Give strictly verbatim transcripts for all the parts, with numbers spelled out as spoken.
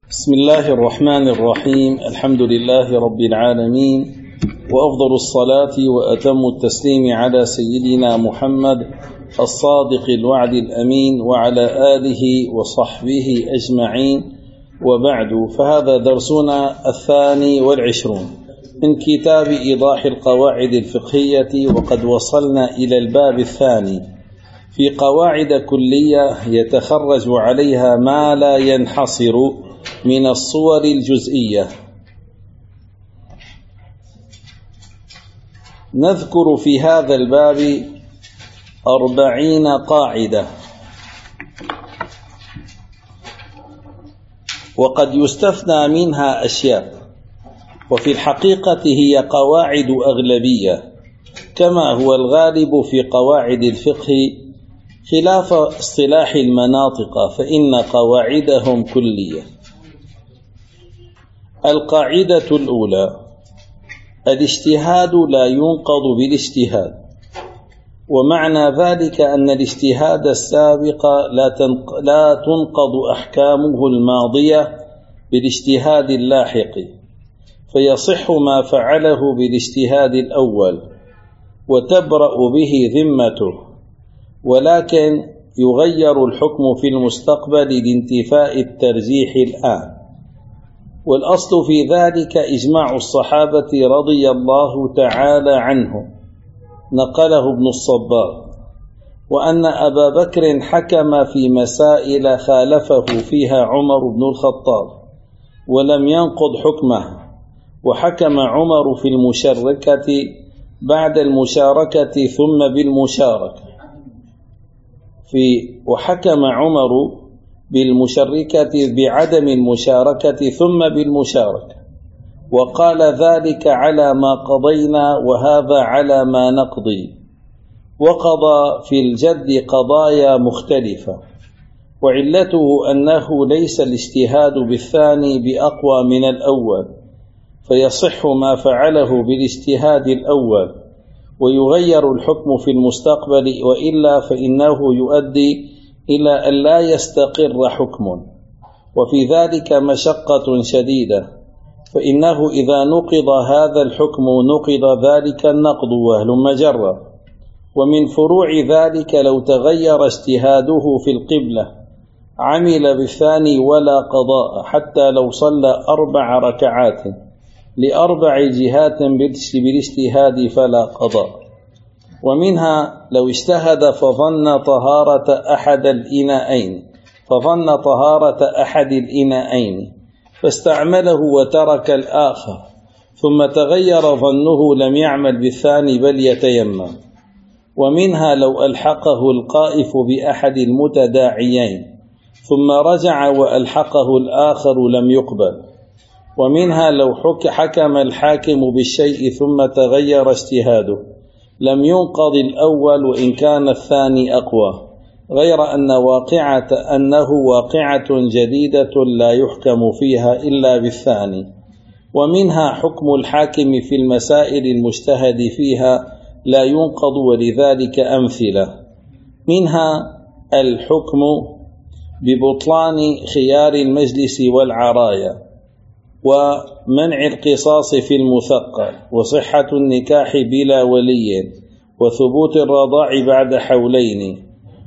بسم الله الرحمن الرحيم. الحمد لله رب العالمين، وأفضل الصلاة وأتم التسليم على سيدنا محمد الصادق الوعد الأمين وعلى آله وصحبه أجمعين، وبعد، فهذا درسنا الثاني والعشرون من كتاب إيضاح القواعد الفقهية، وقد وصلنا إلى الباب الثاني في قواعد كلية يتخرج عليها ما لا ينحصر من الصور الجزئية. نذكر في هذا الباب أربعين قاعدة، وقد يستثنى منها أشياء، وفي الحقيقة هي قواعد أغلبية كما هو الغالب في قواعد الفقه، خلاف اصطلاح المناطق فإن قواعدهم كلية. القاعدة الأولى: الاجتهاد لا ينقض بالاجتهاد، ومعنى ذلك أن الاجتهاد السابق لا تنقض أحكامه الماضية بالاجتهاد اللاحق، فيصح ما فعله بالاجتهاد الأول وتبرأ به ذمته، ولكن يغير الحكم في المستقبل لانتفاء الترجيح الآن. والأصل في ذلك إجماع الصحابة رضي الله تعالى عنهم، نقله ابن الصباغ، وأن أبا بكر حكم في مسائل خالفه فيها عمر بن الخطاب ولم ينقض حكمه، وحكم عمر في المشاركة بعد المشاركة ثم بالمشاركة في وحكم عمر بالمشاركة بعدم المشاركة ثم بالمشاركة، وقال ذلك على ما قضينا وهذا على ما نقضي، وقضى في الجد قضايا مختلفة، وعلته أنه ليس الاجتهاد بالثاني بأقوى من الأول، فيصح ما فعله بالاجتهاد الأول ويغير الحكم في المستقبل، وإلا فإنه يؤدي إلى أن لا يستقر حكم، وفي ذلك مشقة شديدة، فإنه إذا نقض هذا الحكم نقض ذلك النقض وهلم جرا. ومن فروع ذلك لو تغير اجتهاده في القبلة عمل بالثاني ولا قضاء، حتى لو صلى أربع ركعات لأربع جهات بالاجتهاد فلا قضاء. ومنها لو اجتهد فظن طهارة أحد الإناءين فظن طهارة أحد الإناءين فاستعمله وترك الآخر، ثم تغير ظنه لم يعمل بالثاني بل يتيمم. ومنها لو ألحقه القائف بأحد المتداعيين ثم رجع وألحقه الآخر لم يقبل. ومنها لو حكم الحاكم بالشيء ثم تغير اجتهاده لم ينقض الأول وإن كان الثاني أقوى، غير أن واقعة أنه واقعة جديدة لا يحكم فيها إلا بالثاني. ومنها حكم الحاكم في المسائل المجتهد فيها لا ينقض، ولذلك أمثلة: منها الحكم ببطلان خيار المجلس والعرايا، ومنع القصاص في المثقل، وصحة النكاح بلا ولي، وثبوت الرضاع بعد حولين،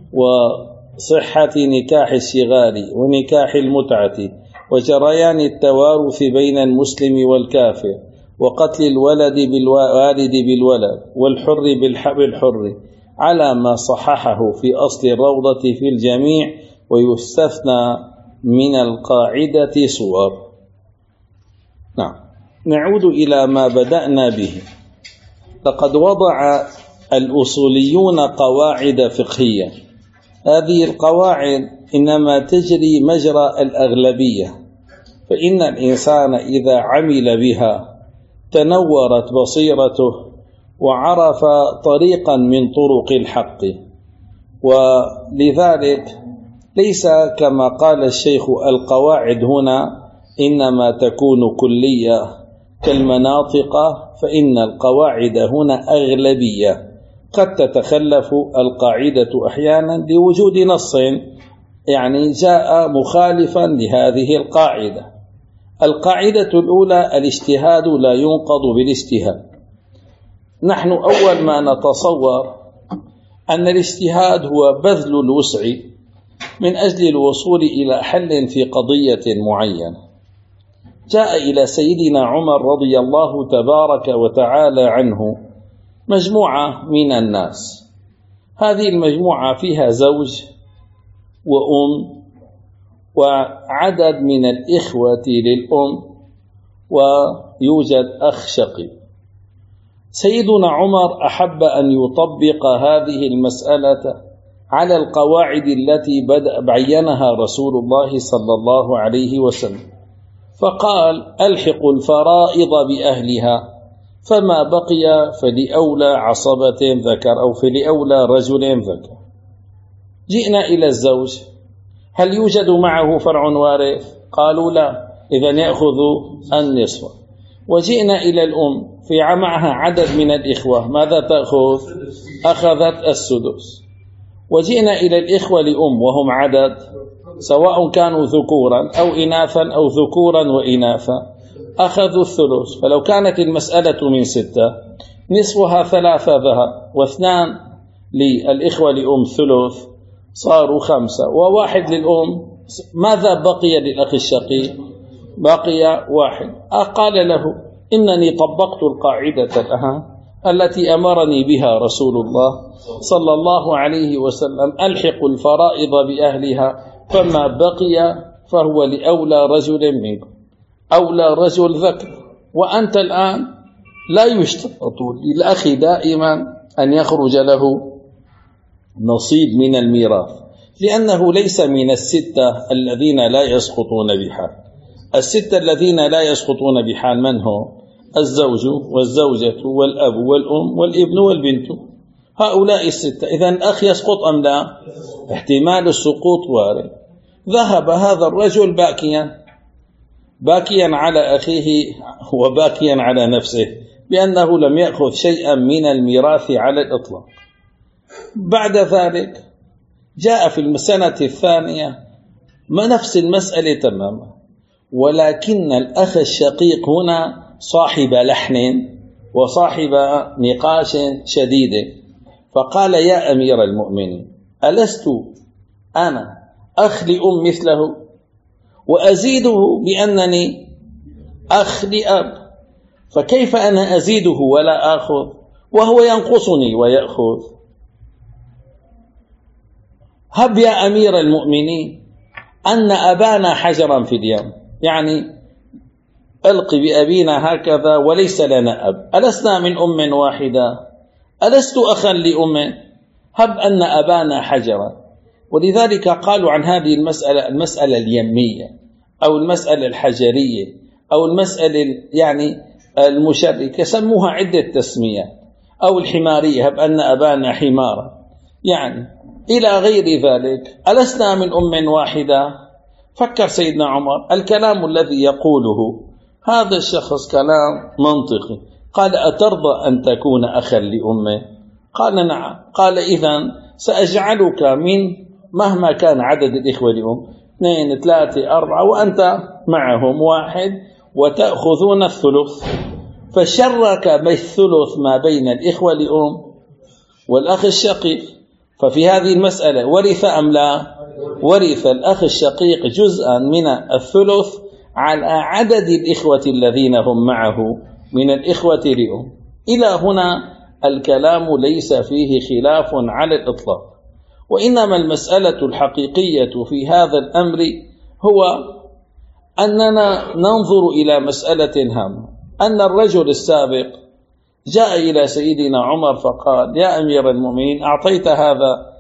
وصحة نكاح الصغار ونكاح المتعة، وجريان التوارث بين المسلم والكافر، وقتل الولد بالوالد بالولد والحر بالحر، على ما صححه في أصل الروضة في الجميع، ويستثنى من القاعدة صور. نعم، نعود إلى ما بدأنا به. لقد وضع الأصوليون قواعد فقهية، هذه القواعد إنما تجري مجرى الأغلبية، فإن الإنسان إذا عمل بها تنورت بصيرته وعرف طريقا من طرق الحق. ولذلك ليس كما قال الشيخ القواعد هنا إنما تكون كلية كالمناطق، فإن القواعد هنا أغلبية، قد تتخلف القاعدة أحيانا لوجود نص يعني جاء مخالفا لهذه القاعدة. القاعدة الأولى: الاجتهاد لا ينقض بالاجتهاد. نحن أول ما نتصور أن الاجتهاد هو بذل الوسع من أجل الوصول إلى حل في قضية معينة. جاء إلى سيدنا عمر رضي الله تبارك وتعالى عنه مجموعة من الناس، هذه المجموعة فيها زوج وأم وعدد من الإخوة للأم ويوجد أخ شقيق. سيدنا عمر أحب أن يطبق هذه المسألة على القواعد التي بدأ بينها رسول الله صلى الله عليه وسلم، فقال: ألحقوا الفرائض بأهلها، فما بقي فلأولى عصبة ذكر أو فلأولى رجل ذكر. جئنا إلى الزوج، هل يوجد معه فرع وارث؟ قالوا لا، إذن يأخذ النصف. وجئنا إلى الأم في معها عدد من الإخوة، ماذا تأخذ؟ أخذت السدس. وجئنا إلى الإخوة لأم وهم عدد، سواء كانوا ذكورا أو إناثا أو ذكورا وإناثا، أخذوا الثلث. فلو كانت المسألة من ستة نصفها ثلاثة ذهب، واثنان للإخوة لأم ثلث، صاروا خمسة، وواحد للأم. ماذا بقي للأخ الشقيق؟ بقي واحد. قال له: إنني طبقت القاعدة الأهم التي أمرني بها رسول الله صلى الله عليه وسلم: ألحق الفرائض بأهلها، فما بقي فهو لأولى رجل منكم، أولى رجل ذكر. وأنت الآن لا يشترط للأخ دائما أن يخرج له نصيب من الميراث، لأنه ليس من الستة الذين لا يسقطون بحال. الستة الذين لا يسقطون بحال من هم؟ الزوج والزوجة والأب والأم والابن والبنت، هؤلاء الستة. إذن الأخ يسقط أم لا؟ احتمال السقوط وارد. ذهب هذا الرجل باكيا باكيا على أخيه وباكيا على نفسه بأنه لم يأخذ شيئا من الميراث على الإطلاق. بعد ذلك جاء في السنة الثانية ما نفس المسألة تماما، ولكن الأخ الشقيق هنا صاحب لحن وصاحب نقاش شديد، فقال: يا أمير المؤمنين، ألست أنا أخ لأم مثله وأزيده بأنني أخ لأب، فكيف أنا أزيده ولا آخذ وهو ينقصني ويأخذ؟ هب يا أمير المؤمنين أن أبانا حجرا في اليم، يعني ألقي بأبينا هكذا وليس لنا أب، ألسنا من أم واحدة؟ ألست أخا لأم؟ هب أن أبانا حجرا. ولذلك قالوا عن هذه المسألة المسألة اليمية أو المسألة الحجرية أو المسألة يعني المشركة، سموها عدة تسميات، أو الحمارية، هب أن أبانا حمارا، يعني إلى غير ذلك. ألسنا من أم واحدة؟ فكر سيدنا عمر، الكلام الذي يقوله هذا الشخص كلام منطقي. قال: أترضى أن تكون أخا لأمه؟ قال: نعم. قال: إذن سأجعلك من مهما كان عدد الإخوة لأم، اثنين ثلاثة أربعة، وأنت معهم واحد، وتأخذون الثلث. فشرك بالثلث ما بين الإخوة لأم والأخ الشقيق. ففي هذه المسألة ورث أم لا؟ ورث الأخ الشقيق جزءا من الثلث على عدد الإخوة الذين هم معه من الإخوة لأم. إلى هنا الكلام ليس فيه خلاف على الإطلاق، وإنما المسألة الحقيقية في هذا الأمر هو أننا ننظر إلى مسألة هامة، أن الرجل السابق جاء إلى سيدنا عمر فقال: يا أمير المؤمنين، أعطيت هذا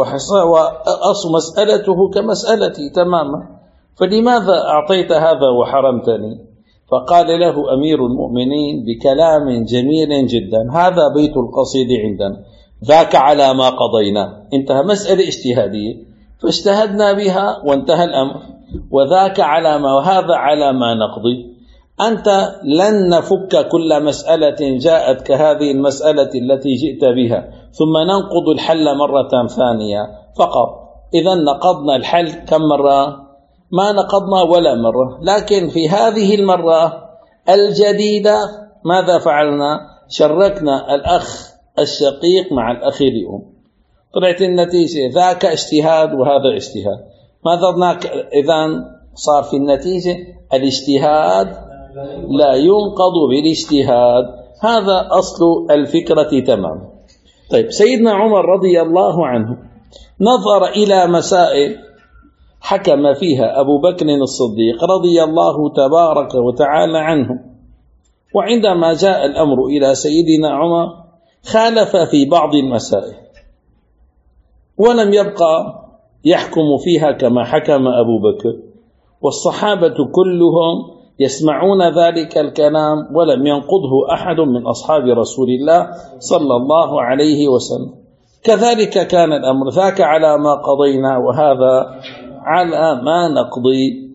وأصل مسألته كمسألتي تماما، فلماذا أعطيت هذا وحرمتني؟ فقال له أمير المؤمنين بكلام جميل جدا: هذا بيت القصيد عندنا، ذاك على ما قضينا. انتهى، مسألة اجتهادية فاجتهدنا بها وانتهى الأمر، وذاك على ما وهذا على ما نقضي. أنت لن نفك كل مسألة جاءت كهذه المسألة التي جئت بها ثم ننقض الحل مرة ثانية فقط، إذا نقضنا الحل كم مرة؟ ما نقضنا ولا مرة. لكن في هذه المرة الجديدة ماذا فعلنا؟ شركنا الأخ الشقيق مع الأخ الأم. طلعت النتيجة ذاك اجتهاد وهذا اجتهاد. ماذا ضناك؟ إذن صار في النتيجة الاجتهاد لا ينقض بالاجتهاد. هذا أصل الفكرة تمام. طيب، سيدنا عمر رضي الله عنه نظر إلى مسائل حكم فيها أبو بكر الصديق رضي الله تبارك وتعالى عنه، وعندما جاء الأمر إلى سيدنا عمر خالف في بعض المسائل ولم يبقى يحكم فيها كما حكم أبو بكر، والصحابة كلهم يسمعون ذلك الكلام ولم ينقضه أحد من أصحاب رسول الله صلى الله عليه وسلم. كذلك كان الأمر، ذاك على ما قضينا وهذا على ما نقضي.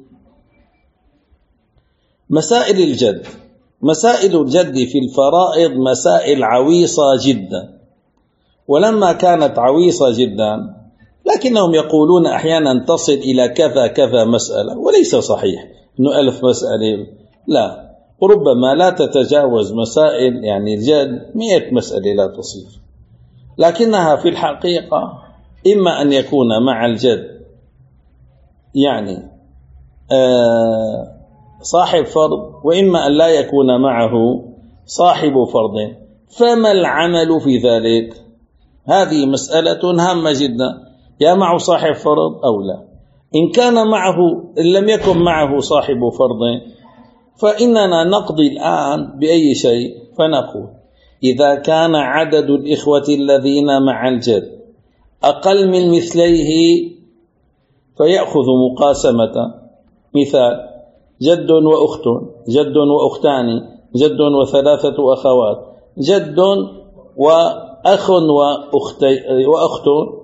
مسائل الجد، مسائل الجد في الفرائض مسائل عويصة جدا، ولما كانت عويصة جدا لكنهم يقولون أحيانا تصل إلى كذا كذا مسألة، وليس صحيح أنه ألف مسألة، لا، وربما لا تتجاوز مسائل يعني الجد مئة مسألة لا تصير، لكنها في الحقيقة إما أن يكون مع الجد يعني آه صاحب فرض، وإما أن لا يكون معه صاحب فرض. فما العمل في ذلك؟ هذه مسألة هامة جدا، يا معه صاحب فرض أو لا. إن كان معه، إن لم يكن معه صاحب فرض فإننا نقضي الآن بأي شيء، فنقول إذا كان عدد الإخوة الذين مع الجد أقل من مثليه فيأخذ مقاسمة. مثال: جد وأخت، جد وأختان، جد وثلاثة أخوات، جد وأخ وأخت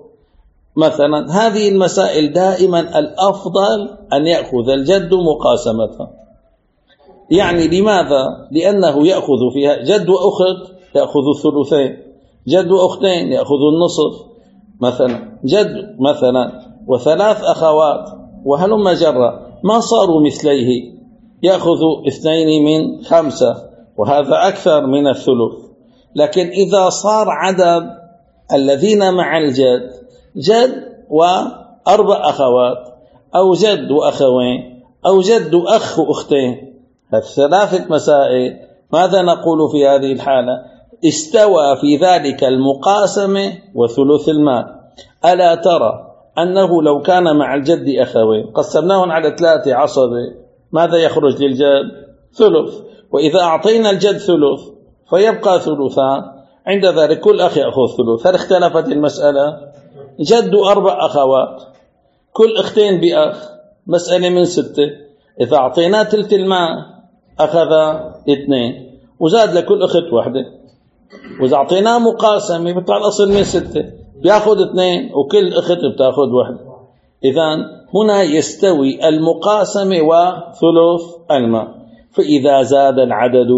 مثلا. هذه المسائل دائما الأفضل أن يأخذ الجد مقاسمة. يعني لماذا؟ لأنه يأخذ فيها جد وأخت يأخذ الثلثين، جد وأختين يأخذ النصف مثلا، جد مثلا وثلاث أخوات وهلم جرى ما صاروا مثليه، يأخذ اثنين من خمسة، وهذا أكثر من الثلث. لكن إذا صار عدد الذين مع الجد جد وأربع أخوات أو جد وأخوين أو جد أخ وأختين، الثلاثة مسائل، ماذا نقول في هذه الحالة؟ استوى في ذلك المقاسمة وثلث المال. ألا ترى أنه لو كان مع الجد أخوين قسمناهم على ثلاثة عصبة، ماذا يخرج للجد؟ ثلث. وإذا أعطينا الجد ثلث فيبقى ثلثان، عند ذلك كل أخ يأخذ ثلث. هل اختلفت المسألة؟ جد أربع أخوات، كل أختين بأخ، مسألة من ستة. إذا أعطيناه ثلث المال أخذ اثنين، وزاد لكل أخت واحدة. وإذا أعطيناه مقاسمة بيطلع الأصل من ستة، بيأخذ اثنين وكل أخت بتأخذ واحدة. إذن هنا يستوي المقاسمة وثلث المال. فإذا زاد العدد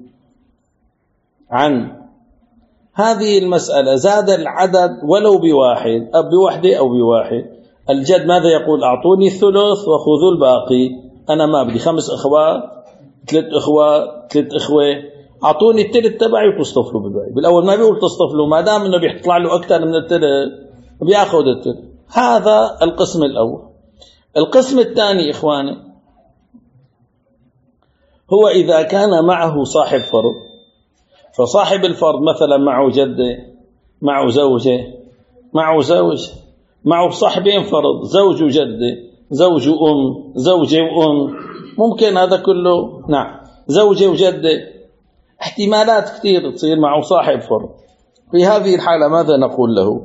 عن هذه المسألة، زاد العدد ولو بواحد أو بوحدة أو بواحد، الجد ماذا يقول؟ أعطوني الثلث وخذوا الباقي. أنا ما بدي خمس أخوات، ثلاث أخوات، ثلاث أخوة، أعطوني الثلث تبعي وتصطفلوا بالباقي. بالأول ما بيقول تصطفلوا، ما دام إنه بيطلع له أكثر من الثلث بيأخذ الثلث. هذا القسم الأول. القسم الثاني إخواني هو إذا كان معه صاحب فرض، فصاحب الفرض مثلا معه جدة، معه زوجة، معه زوج، معه صاحبين فرض، زوج وجدة، زوج وأم، زوجة وأم، ممكن هذا كله، نعم، زوجة وجدة، احتمالات كثير تصير معه صاحب فرض. في هذه الحالة ماذا نقول له؟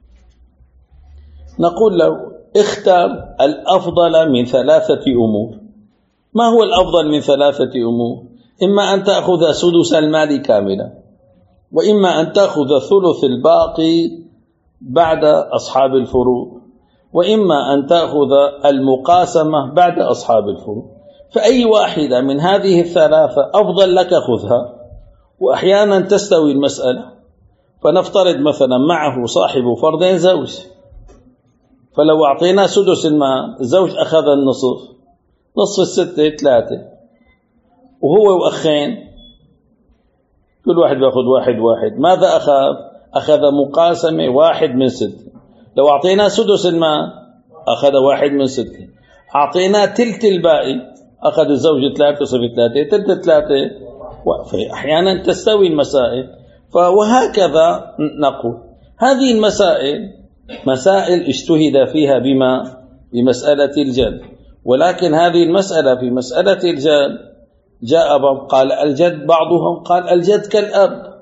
نقول له اختر الأفضل من ثلاثة أمور. ما هو الأفضل من ثلاثة أمور؟ إما أن تأخذ سدس المال كاملا، وإما أن تأخذ ثلث الباقي بعد أصحاب الفروض، وإما أن تأخذ المقاسمة بعد أصحاب الفروض. فأي واحدة من هذه الثلاثة أفضل لك خذها. وأحيانا تستوي المسألة، فنفترض مثلا معه صاحب فرضين زوج، فلو أعطيناه سدس المال الزوج أخذ النصف، نصف الستة ثلاثة، وهو وأخين كل واحد بيأخذ واحد واحد، ماذا أخذ؟ أخذ مقاسمة واحد من ستة. لو أعطيناه سدس المال أخذ واحد من ستة، أعطيناه تلت الباقي أخذ الزوج ثلاثة صفر ثلاثة، تلت ثلاثة. أحيانا تستوي المسائل. وهكذا نقول هذه المسائل مسائل اجتهد فيها بما بمسألة الجد، ولكن هذه المسألة في مسألة الجد جاء قال الجد، بعضهم قال الجد كالأب،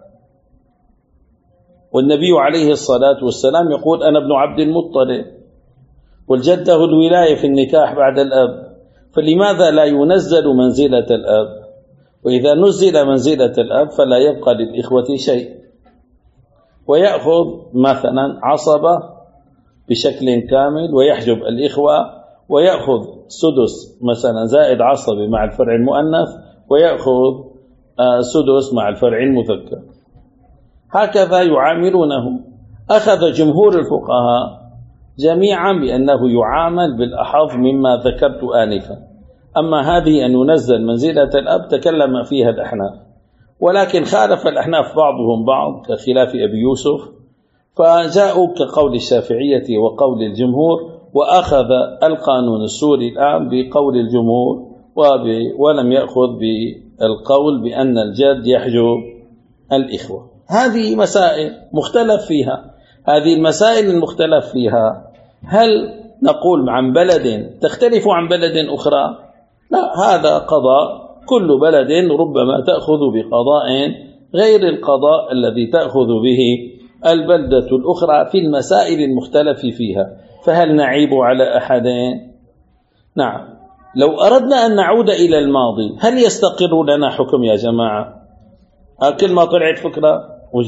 والنبي عليه الصلاة والسلام يقول أنا ابن عبد المطلب، والجد له الولاية في النكاح بعد الأب، فلماذا لا ينزل منزلة الأب؟ وإذا نزل منزلة الأب فلا يبقى للإخوة شيء، ويأخذ مثلا عصبة بشكل كامل ويحجب الإخوة، ويأخذ سدس مثلا زائد عصبة مع الفرع المؤنث، ويأخذ سدس مع الفرع المذكر. هكذا يعاملونه. أخذ جمهور الفقهاء جميعا بأنه يعامل بالأحظ مما ذكرت آنفا. أما هذه أن ينزل منزلة الأب تكلم فيها الأحناف، ولكن خالف الأحناف بعضهم بعض كخلاف أبي يوسف، فجاءوا كقول الشافعية وقول الجمهور، وأخذ القانون السوري الآن بقول الجمهور ولم يأخذ بالقول بأن الجد يحجب الإخوة. هذه مسائل مختلف فيها. هذه المسائل المختلف فيها هل نقول عن بلد تختلف عن بلد أخرى؟ لا، هذا قضاء، كل بلد ربما تأخذ بقضاء غير القضاء الذي تأخذ به البلدة الأخرى في المسائل المختلف فيها. فهل نعيب على أحدين؟ نعم. لو أردنا أن نعود إلى الماضي هل يستقر لنا حكم يا جماعة؟ كل ما طلعت فكرة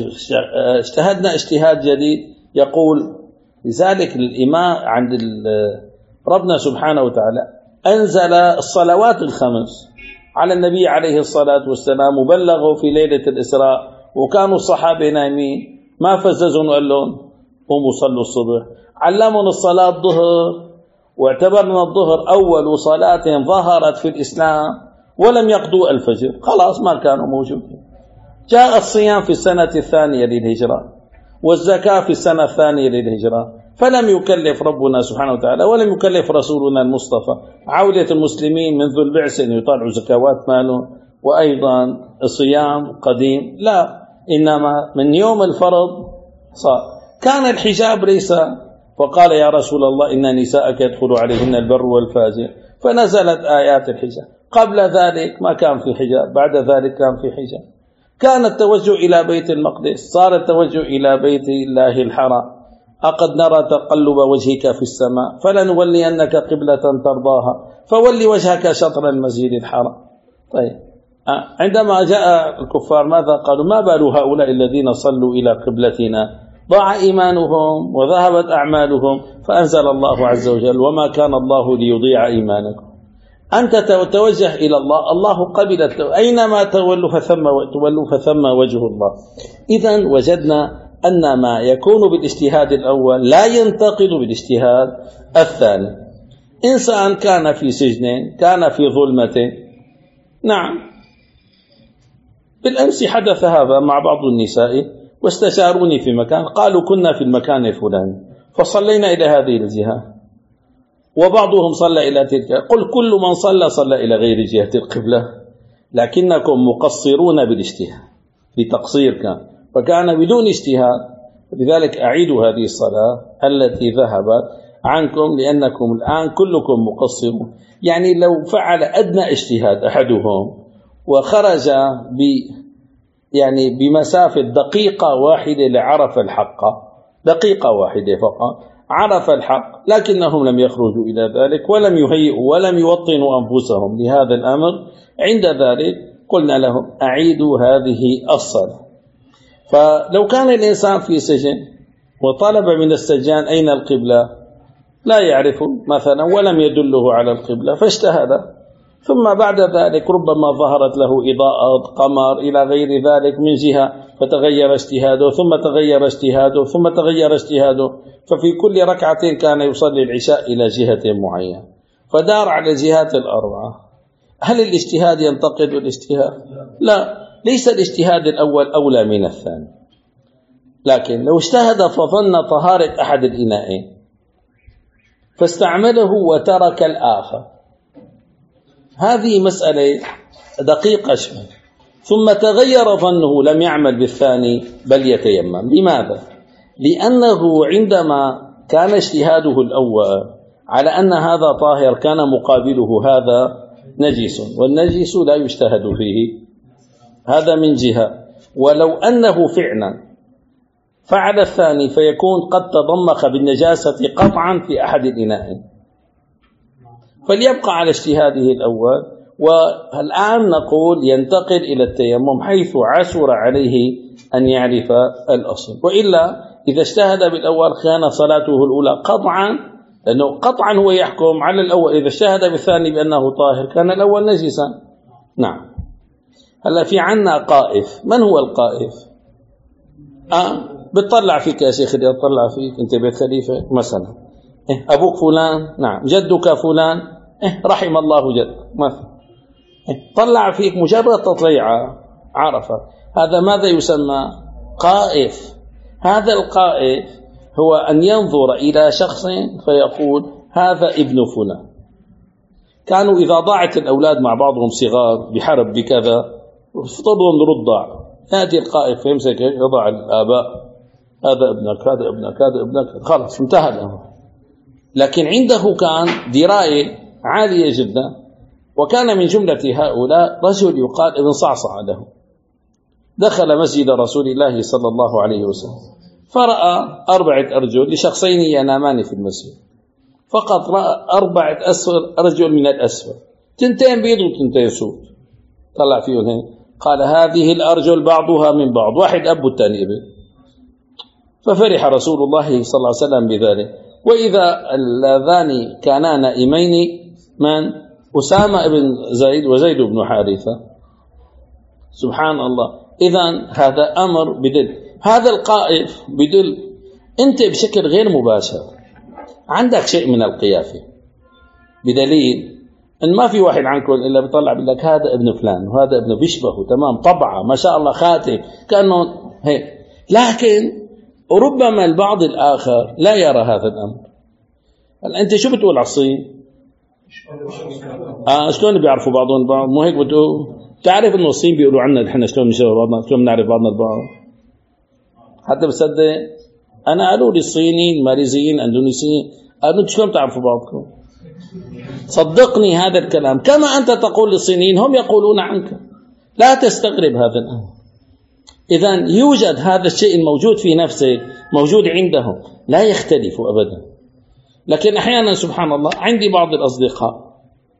اجتهدنا اجتهاد جديد يقول. لذلك الإمام عند ربنا سبحانه وتعالى أنزل الصلوات الخمس على النبي عليه الصلاة والسلام، وبلغوا في ليلة الإسراء، وكانوا الصحابة نايمين ما فززوا وقال لهم قوموا صلوا الصبح. علموا الصلاة الظهر، واعتبرنا الظهر أول صلاة ظهرت في الإسلام، ولم يقضوا الفجر، خلاص ما كانوا موجودين. جاء الصيام في السنة الثانية للهجرة، والزكاة في السنة الثانية للهجرة، فلم يكلف ربنا سبحانه وتعالى ولم يكلف رسولنا المصطفى عودة المسلمين منذ البعثة أن يطالعوا زكوات ماله وأيضا الصيام قديم، لا، إنما من يوم الفرض صار. كان الحجاب ليس، فقال يا رسول الله إن نساءك يدخل عليهن البر والفاجر، فنزلت آيات الحجاب. قبل ذلك ما كان في حجاب، بعد ذلك كان في حجاب. كان التوجه إلى بيت المقدس، صار التوجه إلى بيت الله الحرام. أقد نرى تقلب وجهك في السماء فلنولينك قبلة ترضاها فولي وجهك شطر المسجد الحرام. طيب، عندما جاء الكفار ماذا قالوا؟ ما بال هؤلاء الذين صلوا إلى قبلتنا ضاع إيمانهم وذهبت أعمالهم، فأنزل الله عز وجل وما كان الله ليضيع إيمانكم. أنت توجه إلى الله، الله قبل، أينما تولوا فثم تولوا فثم وجه الله. إذن وجدنا أن ما يكون بالاجتهاد الأول لا ينتقد بالاجتهاد الثاني. إنسان كان في سجن، كان في ظلمة، نعم، بالأمس حدث هذا مع بعض النساء واستشاروني في مكان، قالوا كنا في المكان الفلاني فصلينا إلى هذه الجهة وبعضهم صلى إلى تلك. قل كل من صلى صلى إلى غير جهة القبلة، لكنكم مقصرون بالاجتهاد، بتقصير كان، فكان بدون اجتهاد. لذلك أعيدوا هذه الصلاة التي ذهبت عنكم، لأنكم الآن كلكم مقصرون. يعني لو فعل أدنى اجتهاد أحدهم وخرج ب يعني بمسافة دقيقة واحدة لعرف الحق، دقيقة واحدة فقط عرف الحق، لكنهم لم يخرجوا إلى ذلك ولم يهيئوا ولم يوطنوا أنفسهم لهذا الأمر. عند ذلك قلنا لهم أعيدوا هذه الصلاة. فلو كان الإنسان في سجن وطلب من السجان أين القبلة لا يعرف مثلا ولم يدله على القبلة، فاجتهد ثم بعد ذلك ربما ظهرت له إضاءة قمر إلى غير ذلك من جهة فتغير اجتهاده، ثم تغير اجتهاده، ثم تغير اجتهاده. ففي كل ركعتين كان يصلي العشاء إلى جهة معينة، فدار على الجهات الأربعة. هل الاجتهاد ينتقد الاجتهاد؟ لا، ليس الاجتهاد الأول أولى من الثاني، لكن لو اجتهد فظن طهارة أحد الإناءين فاستعمله وترك الآخر، هذه مسألة دقيقة شوي، ثم تغير ظنه لم يعمل بالثاني بل يتيمم. لماذا؟ لأنه عندما كان اجتهاده الأول على أن هذا طاهر كان مقابله هذا نجس، والنجس لا يجتهد فيه، هذا من جهة. ولو أنه فعلا فعل الثاني فيكون قد تضمخ بالنجاسة قطعا في أحد الإناءين، فليبقى على اجتهاده الأول. والآن نقول ينتقل إلى التيمم حيث عسر عليه أن يعرف الأصل، وإلا إذا اجتهد بالأول كان صلاته الأولى قطعا، لأنه قطعا هو يحكم على الأول. إذا اجتهد بالثاني بأنه طاهر كان الأول نجسا. نعم. هلا في عنا قائف. من هو القائف؟ آه بتطلع فيك يا شيخ، اللي أطلع فيك أنت بيت خليفة مثلا، إيه أبوك فلان، نعم جدك فلان، إيه رحم الله جدك مثلا، إيه طلع فيك مجرد تطليعة عرفة، هذا ماذا يسمى؟ قائف. هذا القائف هو أن ينظر إلى شخص فيقول هذا ابن فلان. كانوا إذا ضاعت الأولاد مع بعضهم صغار بحرب بكذا افترضوا رضع، يأتي القائف يمسك يضع الآباء، هذا ابنك هذا ابنك هذا ابنك، خلاص انتهى الأمر. لكن عنده كان دراية عالية جدا، وكان من جملة هؤلاء رجل يقال ابن صعصع له، دخل مسجد رسول الله صلى الله عليه وسلم فرأى أربعة أرجل لشخصين ينامان في المسجد، فقط رأى أربعة أرجل من الأسفل، تنتين بيض وتنتين سود، طلع فيهم هين قال هذه الأرجل بعضها من بعض، واحد أب والثاني ابن. ففرح رسول الله صلى الله عليه وسلم بذلك. وإذا اللذان كانا نائمين من أسامة بن زيد وزيد بن حارثة، سبحان الله. إذن هذا أمر بدل، هذا القائف بدل أنت بشكل غير مباشر عندك شيء من القيافة، بدليل أن ما في واحد عنكم إلا بيطلع بيقول لك هذا ابن فلان وهذا ابنه بيشبهه تمام، طبعا ما شاء الله خاتم كأنه هيك. لكن ربما البعض الآخر لا يرى هذا الأمر. هل أنت شو بتقول على الصين؟ آه شلون بيعرفوا بعضهم البعض؟ مو هيك بتقول؟ تعرف إنه الصين بيقولوا عنا نحن شلون نشوف بعضنا، شلون بنعرف بعضنا البعض؟ حتى بصدق أنا قالوا لي الصينيين الماليزيين الأندونيسيين قالوا شلون بتعرفوا بعضكم؟ صدقني هذا الكلام كما أنت تقول للصينيين هم يقولون عنك، لا تستغرب هذا الأمر. إذن يوجد هذا الشيء الموجود في نفسك موجود عندهم، لا يختلف أبدا. لكن أحيانا سبحان الله عندي بعض الأصدقاء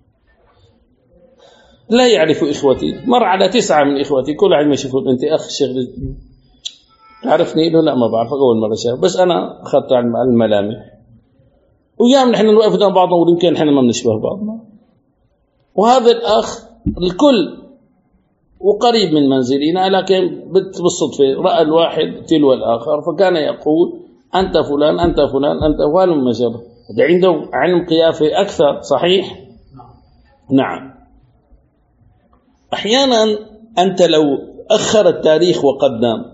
لا يعرف إخوتي، مر على تسعة من إخوتي كل عام يشوفون أنت أخ شغل تعرفني؟ له لا ما بعرفك أول مرة شاف، بس أنا أخذت عن الملامح ويام نحن نوقف قدام بعضنا ويمكن نحن ما بنشبه بعضنا. وهذا الأخ الكل وقريب من منزلنا، لكن بالصدفة رأى الواحد تلو الآخر فكان يقول أنت فلان أنت فلان أنت فلان مجرد، هذا عنده علم قيافة أكثر. صحيح؟ نعم. أحيانا أنت لو أخر التاريخ وقدم،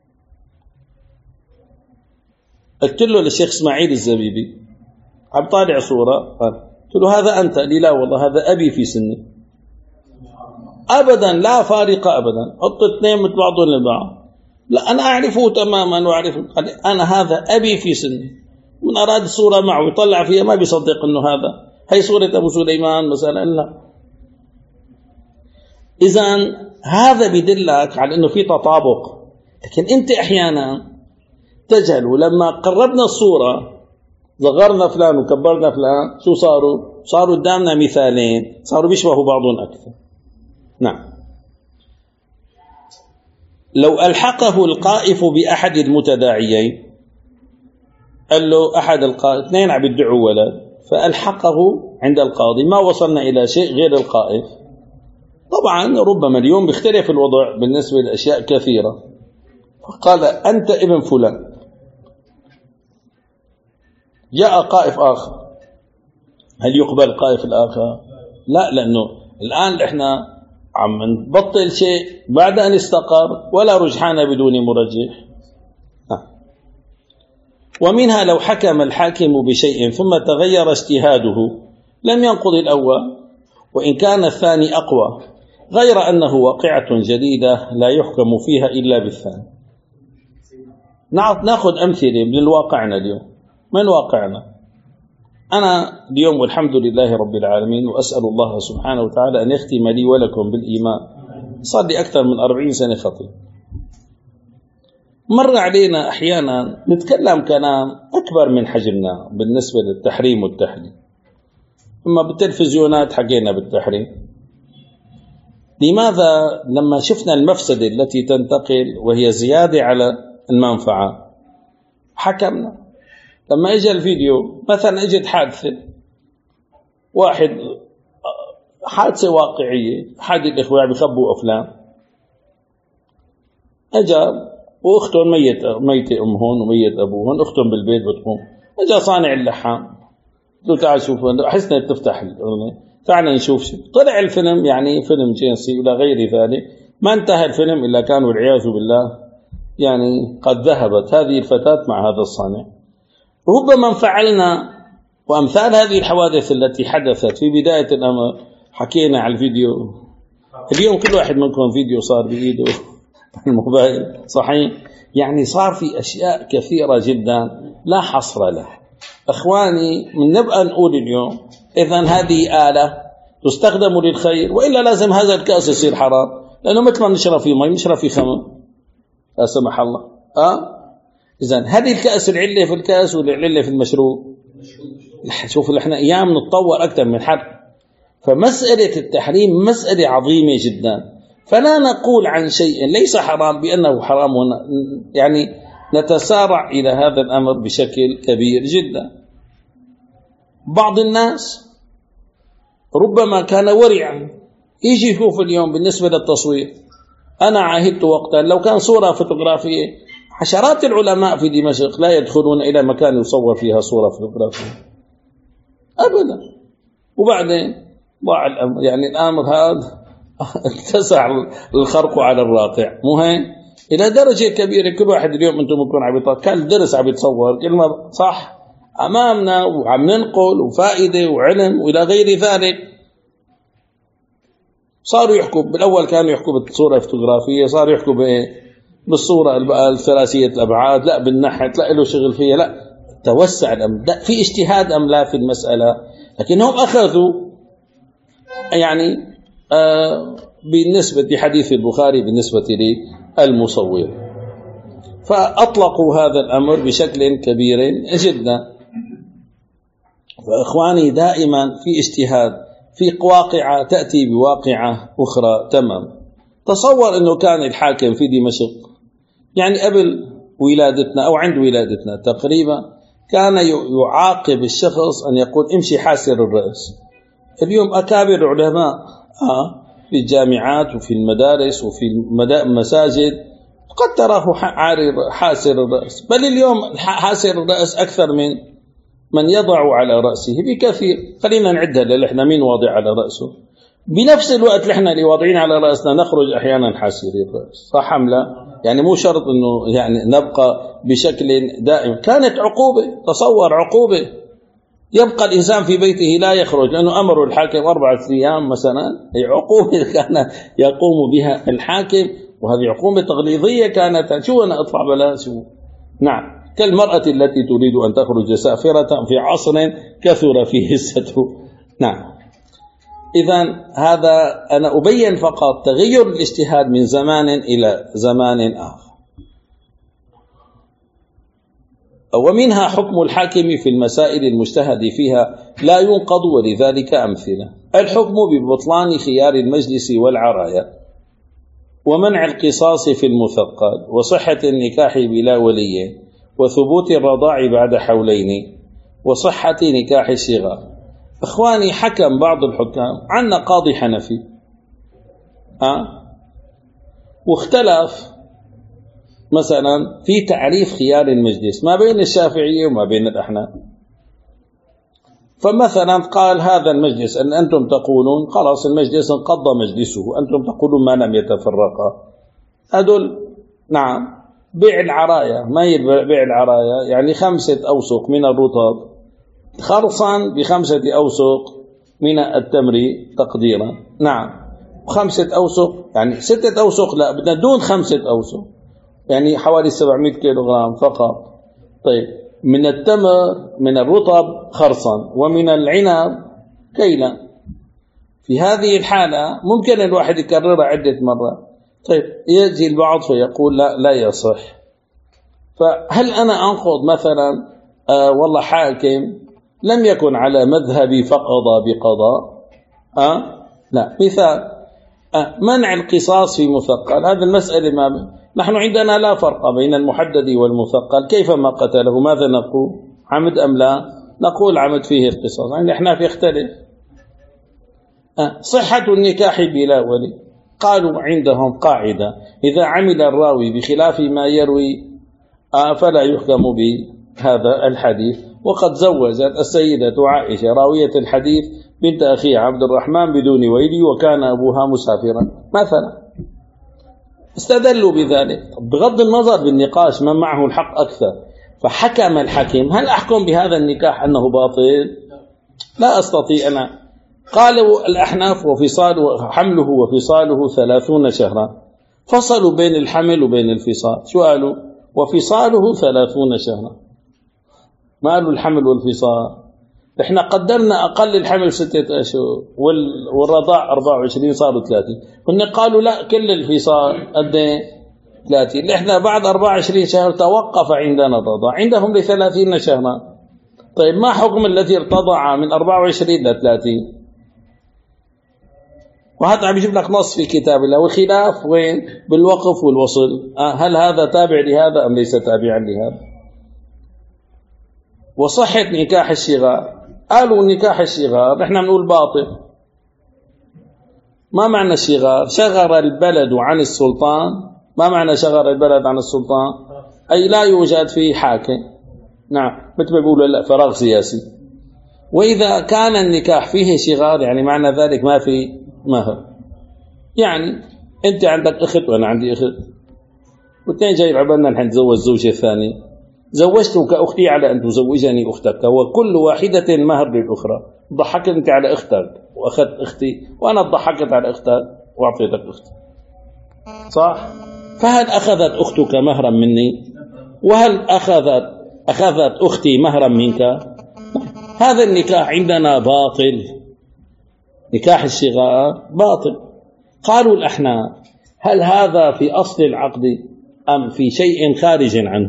قلت له للشيخ إسماعيل الزبيبي عم طالع صورة، قلت له هذا أنت؟ لي لا والله هذا أبي في سني. أبدا لا فارق أبدا، حط اثنين مثل بعضهم لبعض، لا أنا أعرفه تماما وأعرف أنا هذا أبي في سني. من أراد صورة معه يطلع فيها ما بيصدق أنه هذا هي صورة أبو سليمان مثلا، لا. إذن هذا بيدلك على أنه في تطابق. لكن أنت أحيانا تجهل، ولما قربنا الصورة صغرنا فلان وكبرنا فلان شو صاروا؟ صاروا قدامنا مثالين صاروا بيشبهوا بعضهم أكثر. نعم. لو ألحقه القائف بأحد المتداعيين، قال له أحد القائف اثنين عم يدعوا ولد، فألحقه عند القاضي ما وصلنا إلى شيء غير القائف. طبعا ربما اليوم بيختلف الوضع بالنسبة لأشياء كثيرة. فقال أنت ابن فلان. جاء قائف آخر، هل يقبل القائف الآخر؟ لا، لأنه الآن إحنا عم نبطل شيء بعد أن استقر ولا رجحان بدون مرجح. ومنها لو حكم الحاكم بشيء ثم تغير اجتهاده لم ينقض الأول، وإن كان الثاني أقوى، غير أنه واقعة جديدة لا يحكم فيها إلا بالثاني. نأخذ أمثلة من واقعنا اليوم. من واقعنا أنا اليوم والحمد لله رب العالمين، وأسأل الله سبحانه وتعالى أن يختم لي ولكم بالإيمان. صار لي أكثر من أربعين سنة خطيب. مر علينا أحيانا نتكلم كلام أكبر من حجمنا بالنسبة للتحريم والتحليل. أما بالتلفزيونات حكينا بالتحريم. لماذا لما شفنا المفسدة التي تنتقل وهي زيادة على المنفعة حكمنا؟ لما اجى الفيديو مثلا اجت حادثة، واحد حادثة واقعية، أحد الإخوة عم يخبوا أفلام، اجى واختهم ميت ميتة أمهن وميت أبوهن، أختهم بالبيت بتقوم، اجى صانع اللحام قلت له تعال شوف، حسنا تفتح الأغنية، تعال نشوف شو طلع الفيلم. يعني فيلم جنسي ولا غير ذلك. ما انتهى الفيلم إلا كان والعياذ بالله يعني قد ذهبت هذه الفتاة مع هذا الصانع. ربما انفعلنا. وأمثال هذه الحوادث التي حدثت في بداية الأمر حكينا على الفيديو. اليوم كل واحد منكم فيديو صار بإيده الموبايل، صحيح؟ يعني صار في أشياء كثيرة جدا لا حصر لها. أخواني من نبقى نقول اليوم إذن هذه آلة تستخدم للخير، وإلا لازم هذا الكأس يصير حرام، لأنه مثل ما نشرب فيه مي نشرب فيه خمر لا سمح الله. أه؟ إذن هذه الكأس العلة في الكأس والعلة في المشروب. شوفوا احنا أيام نتطور أكثر من حد. فمسألة التحريم مسألة عظيمة جدا. فلا نقول عن شيء ليس حرام بأنه حرام، يعني نتسارع إلى هذا الأمر بشكل كبير جدا. بعض الناس ربما كان ورعا يجي يشوف اليوم بالنسبة للتصوير. أنا عاهدت وقتا لو كان صورة فوتوغرافية، عشرات العلماء في دمشق لا يدخلون إلى مكان يصور فيها صورة فوتوغرافية أبدا. وبعدين ضاع الأمر، يعني الأمر هذا اتسع الخرق على الراقع، مهم إلى درجة كبيرة. كل واحد اليوم أنتم ممكن عم كان درس عم يتصور كلمة صح أمامنا وعم ننقل وفائدة وعلم وإلى غير ذلك. صاروا يحكوا بالأول كانوا يحكوا بالصورة الفوتوغرافية، صاروا يحكوا بالصورة الثلاثية الأبعاد، لا بالنحت، لا له شغل فيها، لا توسع الأمر. لا في اجتهاد أم لا في المسألة، لكنهم أخذوا يعني آه بالنسبة لحديث البخاري بالنسبة للمصور، فأطلقوا هذا الأمر بشكل كبير جدا. فإخواني دائما في اجتهاد، في واقعة تأتي بواقعة أخرى تمام. تصور أنه كان الحاكم في دمشق يعني قبل ولادتنا أو عند ولادتنا تقريبا كان يعاقب الشخص أن يقول امشي حاسر الرأس. اليوم أكابر العلماء آه في الجامعات وفي المدارس وفي المساجد قد تراه حاسر الرأس، بل اليوم حاسر الرأس أكثر من من يضع على رأسه بكثير. خلينا نعدها لإحنا مين واضع على رأسه. بنفس الوقت إحنا اللي واضعين على رأسنا نخرج أحيانا حاسري الرأس، صح أم لا؟ يعني مو شرط إنه يعني نبقى بشكل دائم. كانت عقوبة، تصور عقوبة، يبقى الإنسان في بيته لا يخرج لأنه أمر الحاكم أربعة أيام مثلا. هي عقوبة كان يقوم بها الحاكم، وهذه عقوبة تغليظية كانت. شو أنا أطلع بلا شو؟ نعم، كالمرأة التي تريد أن تخرج سافرة في عصر كثر فيه الستر. نعم. إذن هذا أنا أبين فقط تغير الاجتهاد من زمان إلى زمان آخر. ومنها حكم الحاكم في المسائل المجتهد فيها لا ينقض، ولذلك أمثلة: الحكم ببطلان خيار المجلس والعراية، ومنع القصاص في المثقل، وصحة النكاح بلا ولي، وثبوت الرضاع بعد حولين، وصحة نكاح الصغار. إخواني حكم بعض الحكام، عنا قاضي حنفي أه؟ واختلف مثلا في تعريف خيار المجلس ما بين الشافعية وما بين الأحناف. فمثلا قال هذا المجلس أن أنتم تقولون خلاص المجلس انقضى مجلسه، أنتم تقولون ما لم يتفرقا. هذول نعم بيع العرايا، ما يبيع بيع العرايا يعني خمسة أوسق من الرطب خرصا بخمسة أوسق من التمر تقديرا. نعم خمسة أوسق يعني ستة أوسق لا بدنا دون خمسة أوسق يعني حوالي سبعمائة كيلوغرام فقط. طيب من التمر من الرطب خرصا ومن العنب كيلا. في هذه الحالة ممكن الواحد يكررها عدة مرات. طيب يأتي البعض فيقول لا لا يصح. فهل أنا أنقض مثلا آه والله حاكم لم يكن على مذهبي فقضى بقضاء آه؟ لا. مثال آه منع القصاص في مثقل، هذا المسألة ما ب... نحن عندنا لا فرق بين المحدد والمثقل، كيفما قتله ماذا نقول؟ عمد أم لا؟ نقول عمد فيه القصاص. يعني احنا في يختلف آه صحة النكاح بلا ولي، قالوا عندهم قاعدة إذا عمل الراوي بخلاف ما يروي آه فلا يحكم بهذا الحديث. وقد زوجت السيدة عائشة راوية الحديث بنت أخي عبد الرحمن بدون ولي وكان أبوها مسافرا مثلا، استدلوا بذلك بغض النظر بالنقاش من معه الحق أكثر. فحكم الحكيم هل أحكم بهذا النكاح أنه باطل؟ لا أستطيع أنا. قالوا الأحناف وفصاله حمله وفصاله ثلاثون شهرا، فصلوا بين الحمل وبين الفصال. شو قالوا؟ وفصاله ثلاثون شهرا، ما قالوا الحمل والفصال. احنا قدرنا أقل الحمل ستة أشهر والرضاع أربعة وعشرين صاروا ثلاثين. هن قالوا لا كل الفصال قد ثلاثين. احنا بعد أربعة وعشرين شهر توقف عندنا الرضاع، عندهم لثلاثين شهرا. طيب ما حكم الذي ارتضع من أربعة وعشرين لثلاثين؟ وهذا عم يجيب لك نص في كتاب الله. والخلاف وين؟ بالوقف والوصل. آه هل هذا تابع لهذا أم ليس تابعا لهذا؟ وصحة نكاح الشغار، قالوا نكاح الشغار نحن بنقول باطل. ما معنى الشغار؟ شغر البلد عن السلطان. ما معنى شغر البلد عن السلطان؟ أي لا يوجد فيه حاكم. نعم مثل ما بيقولوا لا فراغ سياسي. وإذا كان النكاح فيه شغار يعني معنى ذلك ما في مهر. يعني أنت عندك أخت وأنا عندي أخت واثنين جاي عبالنا نحن نتزوج زوجة ثانية، زوجتك أختي على أن تزوجني أختك وكل واحدة مهر للأخرى. ضحكت أنت على أختك وأخذت أختي وأنا ضحكت على أختك وأعطيتك أختي، صح؟ فهل أخذت أختك مهرا مني؟ وهل أخذت أخذت أختي مهرا منك؟ هذا النكاح عندنا باطل، نكاح الشغار باطل. قالوا الأحناف هل هذا في أصل العقد أم في شيء خارج عنه؟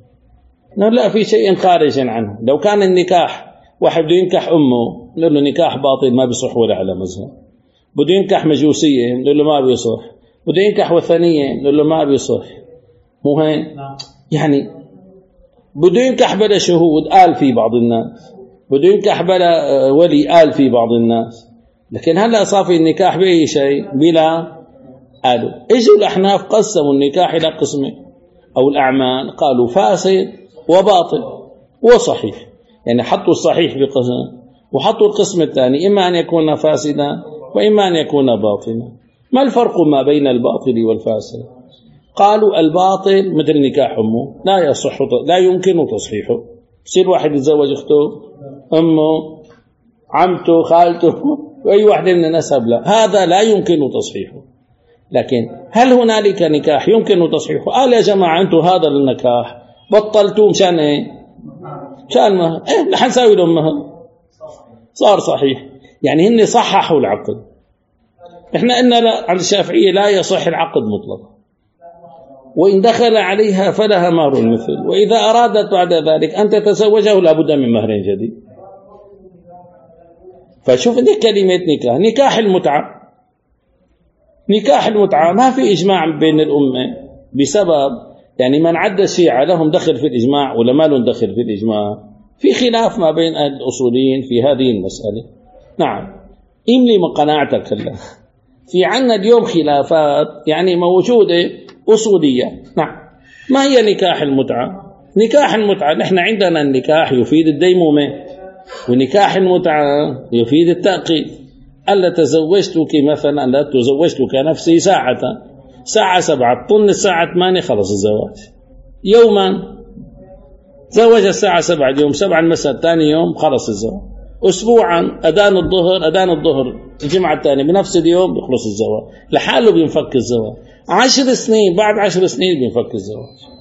لا في شيء خارج عنه. لو كان النكاح واحد بده ينكح أمه نقول له نكاح باطل ما بيصح ولا على مذهب. بده ينكح مجوسية نقول له ما بيصح. بده ينكح وثنية نقول له ما بيصح. مو هين يعني بده ينكح بلا شهود قال في بعض الناس، بده ينكح بلا ولي قال في بعض الناس. لكن هلا صار في النكاح بأي شيء بلا. قالوا اجوا الأحناف قسموا النكاح إلى قسمين أو الأعمال، قالوا فاسد وباطل وصحيح. يعني حطوا الصحيح بقسم وحطوا القسم الثاني إما أن يكون فاسدا وإما أن يكون باطلا. ما الفرق ما بين الباطل والفاسد؟ قالوا الباطل مثل نكاح أمه لا يصح لا يمكن تصحيحه. يصير واحد يتزوج أخته أمه عمته خالته وأي واحد من النسب له، هذا لا يمكن تصحيحه. لكن هل هنالك نكاح يمكن تصحيحه؟ قال يا جماعة أنتم هذا النكاح بطلتوه مشان إيه؟ مشان مهر. إيه نحن نساوي لهم مهر صار صحيح. يعني هن صححوا العقد. إحنا قلنا لا عند الشافعية لا يصح العقد مطلقا، وإن دخل عليها فلها مهر المثل، وإذا أرادت بعد ذلك أن تتزوجه لابد من مهر جديد. فشوف دي كلمة نكاح. نكاح المتعة، نكاح المتعة ما في إجماع بين الأمة بسبب يعني من عد الشيعة لهم دخل في الإجماع ولا ما لهم دخل في الإجماع. في خلاف ما بين أهل الأصوليين في هذه المسألة. نعم إملي من قناعتك هلا. في عنا اليوم خلافات يعني موجودة أصولية. نعم. ما هي نكاح المتعة؟ نكاح المتعة نحن عندنا النكاح يفيد الديمومة، ونكاح المتعة يفيد التأقيد. ألا تزوجتك مثلا، لا تزوجتك نفسي ساعة، ساعة سبعة طن الساعة ثمانية خلص الزواج. يوما تزوج الساعة سبعة اليوم سبعة المساء ثاني يوم خلص الزواج. أسبوعا أذان الظهر أذان الظهر الجمعة الثانية بنفس اليوم بيخلص الزواج، لحاله بينفك الزواج. عشر سنين بعد عشر سنين بينفك الزواج.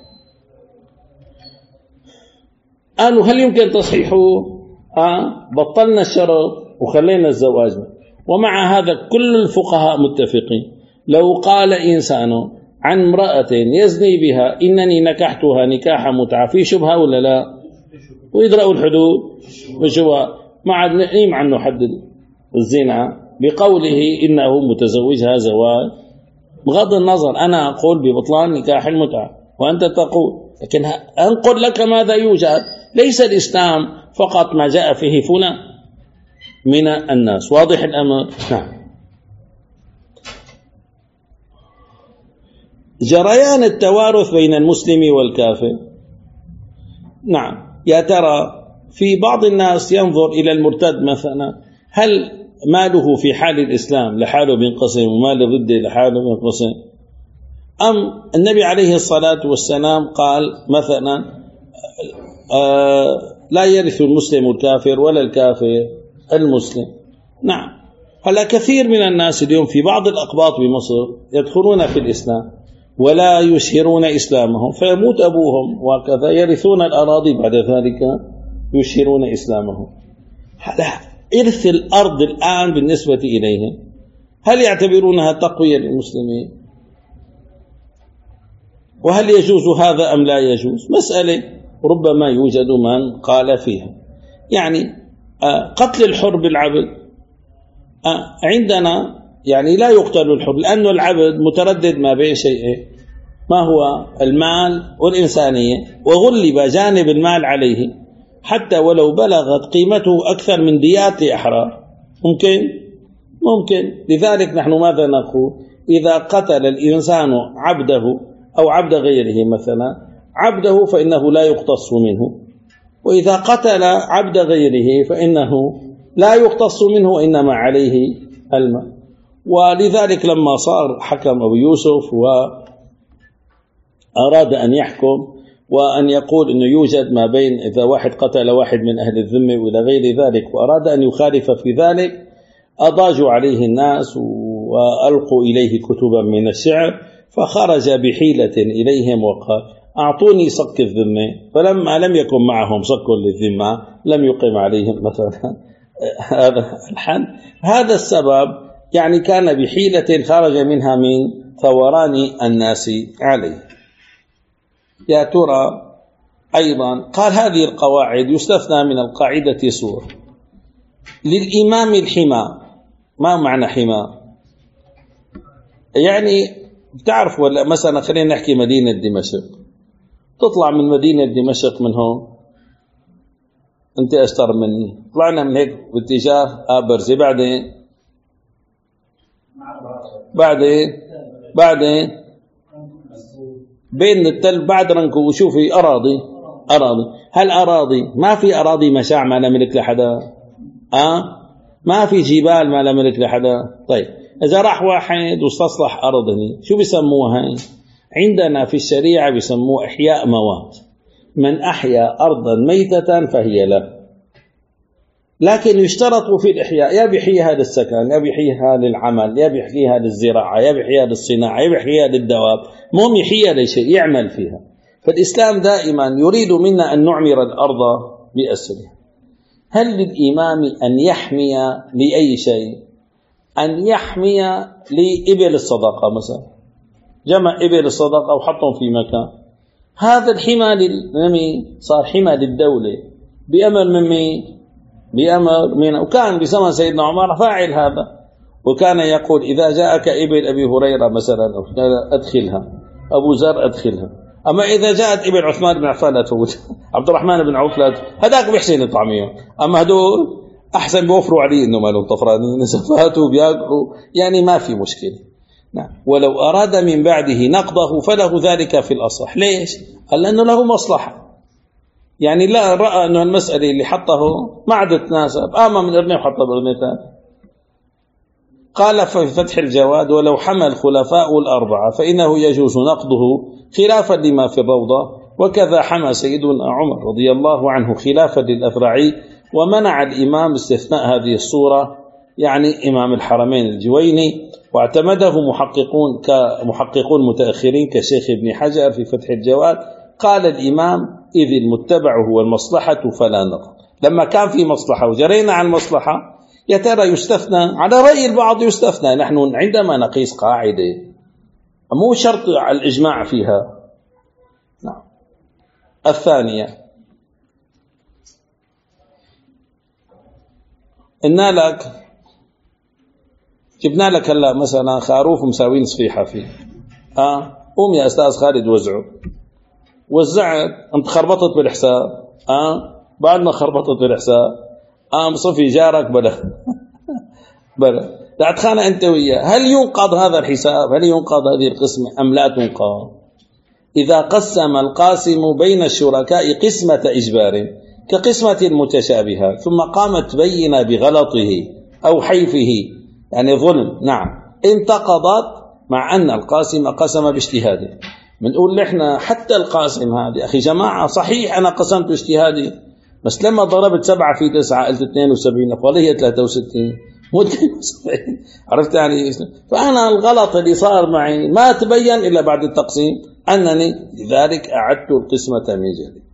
قالوا هل يمكن تصحيحه؟ آه بطلنا الشرط وخلينا الزواج. ومع هذا كل الفقهاء متفقين لو قال إنسان عن امرأة يزني بها إنني نكحتها نكاح متعة في شبهة ولا لا؟ ويدرأوا الحدود بشبهة، ما عاد نقيم عنه حد الزنا بقوله إنه متزوجها زواج. بغض النظر أنا أقول ببطلان نكاح المتعة وأنت تقول، لكن أنقل لك ماذا يوجد. ليس الإسلام فقط ما جاء فيه فلان من الناس. واضح الأمر؟ نعم. جريان التوارث بين المسلم والكافر. نعم. يا ترى في بعض الناس ينظر إلى المرتد مثلا، هل ماله في حال الإسلام لحاله بينقسم ومال الردة لحاله بينقسم، أم النبي عليه الصلاة والسلام قال مثلا آه لا يرث المسلم الكافر ولا الكافر المسلم. نعم. هلا كثير من الناس اليوم في بعض الأقباط بمصر يدخلون في الإسلام ولا يشهرون إسلامهم، فيموت أبوهم وكذا يرثون الأراضي بعد ذلك يشهرون إسلامهم. هلا إرث الأرض الآن بالنسبة إليهم هل يعتبرونها تقوية للمسلمين؟ وهل يجوز هذا أم لا يجوز؟ مسألة ربما يوجد من قال فيها. يعني قتل الحر بالعبد عندنا يعني لا يقتل الحر، لأن العبد متردد ما بين شيئين، ما هو المال والإنسانية، وغلب جانب المال عليه حتى ولو بلغت قيمته أكثر من ديات الأحرار. ممكن ممكن لذلك نحن ماذا نقول؟ إذا قتل الإنسان عبده أو عبد غيره مثلا، عبده فإنه لا يقتص منه، وإذا قتل عبد غيره فإنه لا يقتص منه وإنما عليه المال. ولذلك لما صار حكم أبو يوسف وأراد أن يحكم وأن يقول أنه يوجد ما بين إذا واحد قتل واحد من أهل الذمة وإلى غير ذلك، وأراد أن يخالف في ذلك، أضاجوا عليه الناس وألقوا إليه كتبا من الشعر، فخرج بحيلة إليهم وقال أعطوني صك الذمة، فلما لم يكن معهم صك للذمة لم يقم عليهم مثلا هذا الحد. هذا السبب يعني كان بحيلة خرج منها من ثوران الناس عليه. يا ترى أيضا قال هذه القواعد يستثنى من القاعدة سور. للإمام الحمى. ما معنى حمى؟ يعني بتعرف ولا مثلا خلينا نحكي مدينة دمشق، تطلع من مدينة دمشق من هون، أنت أشطر مني، طلعنا من هيك باتجاه آبرزة، بعدين بعدين بعدين بين التل بعد رنكو وشوفي أراضي أراضي هل أراضي ما في أراضي مشاع ما لا ملك لحدا، أه ما في جبال ما لا ملك لحدا. طيب إذا راح واحد واستصلح أرضني شو بيسموها؟ عندنا في الشريعة بيسموه إحياء موات. من أحيا أرضا ميتة فهي له، لكن يشترط في الإحياء يا بيحييها للسكن، يا بيحييها للعمل، يا بيحييها للزراعة، يا بيحييها للصناعة، يا بيحييها للدواب، مهم يحييها لشيء يعمل فيها. فالإسلام دائما يريد منا أن نعمر الأرض بأسرها. هل للإمام أن يحمي لأي شيء؟ أن يحمي لإبل الصدقة مثلا، جمع إبل الصدقة وحطهم في مكان، هذا الحمى للنمي صار حمى للدولة بأمر من مين؟ بأمر من، وكان بزمن سيدنا عمر فاعل هذا، وكان يقول إذا جاءك إبل أبي هريرة مثلا أدخلها، أبو زر أدخلها، أما إذا جاءت إبل عثمان بن عفان لا تفوت، عبد الرحمن بن عوف لا تفوت، هذاك بيحسن طعميهم، أما هدول أحسن بيوفروا عليه إنه ما لهم طفرانين نسفاته بياكلوا، يعني ما في مشكلة. نعم. ولو أراد من بعده نقضه فله ذلك في الأصح. ليش؟ قال لأنه له مصلحة، يعني لا رأى أنه المسألة اللي حطه ما عاد تناسب، آما من ابنه وحطه بابنه ثاني. قال في فتح الجواد: ولو حمل الخلفاء الأربعة فإنه يجوز نقضه خلافا لما في الروضة، وكذا حمى سيدنا عمر رضي الله عنه خلافا للأفرعي، ومنع الإمام استثناء هذه الصورة، يعني إمام الحرمين الجويني، واعتمده محققون كمحققون متأخرين كشيخ ابن حجر في فتح الجواد. قال الإمام: إذ المتبع هو المصلحة فلا نقض. لما كان في مصلحة وجرينا عن مصلحة يا ترى يستثنى؟ على رأي البعض يستثنى. نحن عندما نقيس قاعدة مو شرط على الإجماع فيها. نعم. الثانية: إنا لك جبنا لك هلا مثلا خروف مساوين صفيحة فيه، آه قوم يا أستاذ خالد وزعه. وزعت، أنت خربطت بالحساب، آه بعد ما خربطت بالحساب آم صفي جارك بلا بلا لا تخانق أنت وياه. هل ينقض هذا الحساب؟ هل ينقض هذه القسمة أم لا تنقض؟ إذا قسم القاسم بين الشركاء قسمة إجبار كقسمة المتشابهة ثم قامت بينة بغلطه أو حيفه، يعني ظلم، نعم، انتقضت مع أن القاسم قسم باجتهاده. بنقول نحن حتى القاسم هذه أخي جماعة صحيح أنا قسمت اجتهادي، بس لما ضربت سبعة في تسعة قلت اثنين وسبعين، والله هي ثلاثة وستين مو اثنين وسبعين. عرفت يعني؟ فأنا الغلط اللي صار معي ما تبين إلا بعد التقسيم أنني لذلك أعدت القسمة من جديد.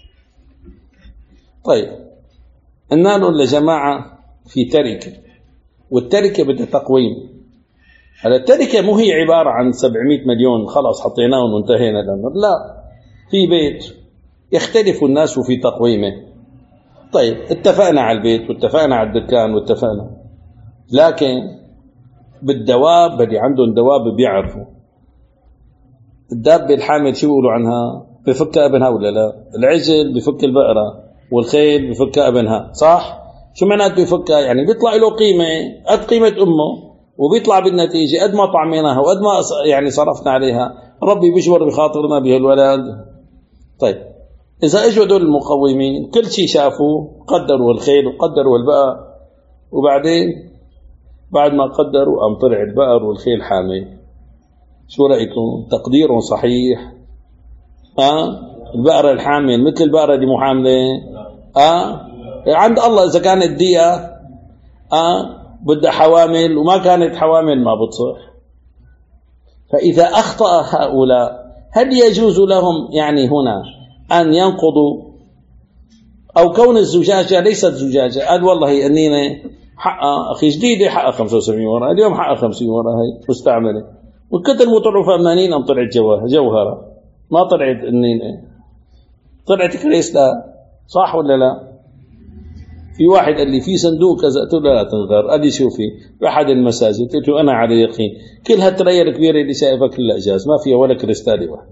طيب، قلنا له لجماعة في تركة، والتركة بدها تقويم. هذا التركة مو هي عبارة عن سبعمائة مليون خلاص حطيناهم وانتهينا الأمر، لا، في بيت يختلف الناس في تقويمه. طيب اتفقنا على البيت واتفقنا على الدكان واتفقنا، لكن بالدواب اللي عندهم دواب بيعرفوا الدابة الحامل شو بيقولوا عنها؟ بفكها ابنها ولا لا؟ العجل بفك البقرة والخيل بفكها ابنها، صح؟ شو معناته بفكها؟ يعني بيطلع له قيمة قد قيمة أمه، وبيطلع بالنتيجة قد ما طعميناها وقد ما يعني صرفنا عليها ربي بيجبر بخاطرنا بهالولد. طيب إذا اجوا دول المقومين كل شيء شافوا، قدروا الخيل وقدروا البقر، وبعدين بعد ما قدروا قام طلع البقر والخيل حامل، شو رأيكم؟ تقدير صحيح؟ أه؟ البقرة الحامل مثل البقرة اللي مو حاملة؟ أه؟ عند الله إذا كانت دية أه؟ بدها حوامل، وما كانت حوامل ما بتصح. فإذا أخطأ هؤلاء هل يجوز لهم يعني هنا أن ينقضوا؟ أو كون الزجاجة ليست زجاجة، قال والله أنينا حقها أخي جديدة حقها خمسة وسبعين ورقة، اليوم حقها خمسين ورقة هي مستعملة، والكتل مو طلعوا فمانين أم طلعت جوهرة، ما طلعت أنينا، طلعت كريستا، صح ولا لا؟ في واحد قال لي في صندوق كذا، قلت له لا تنغر، قال لي شوفي بأحد المساجد، قلت له أنا على يقين كل هالترية الكبيرة اللي شايفها كلها إجاز، ما فيها ولا كريستالي واحد.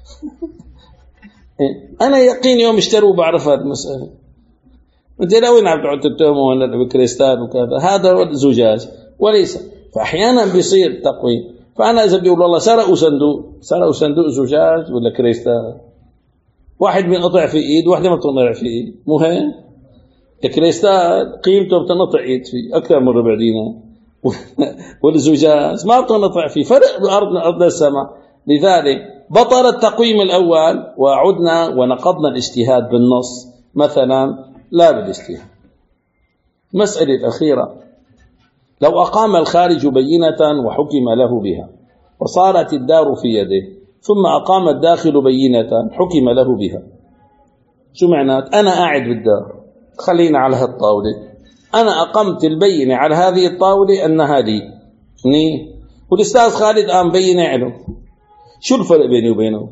أنا يقين يوم اشتروا بعرف هذه المسألة. أنت لا وين عم تقعد تتهموا هلا بكريستال وكذا؟ هذا زجاج وليس. فأحيانا بيصير تقويم. فأنا إذا بيقول والله سرقوا صندوق، سرقوا صندوق زجاج ولا كريستال؟ واحد بينقطع في إيد، واحدة ما بتنقطع في إيد، مو هيك؟ الكريستال قيمته بتنقطع إيد فيه أكثر من ربع دينار، والزجاج ما بتنقطع فيه، فرق الأرض من أرض السماء. لذلك بطل التقويم الأول وعدنا ونقضنا الاجتهاد بالنص مثلا لا بالاجتهاد. مسألة الأخيرة: لو أقام الخارج بينة وحكم له بها وصارت الدار في يده، ثم أقام الداخل بينة حكم له بها، شو معنات؟ أنا قاعد بالدار، خلينا على هالطاولة، أنا أقمت البينة على هذه الطاولة أنها لي، والأستاذ خالد قام بينة عنه، شو الفرق بيني وبينه؟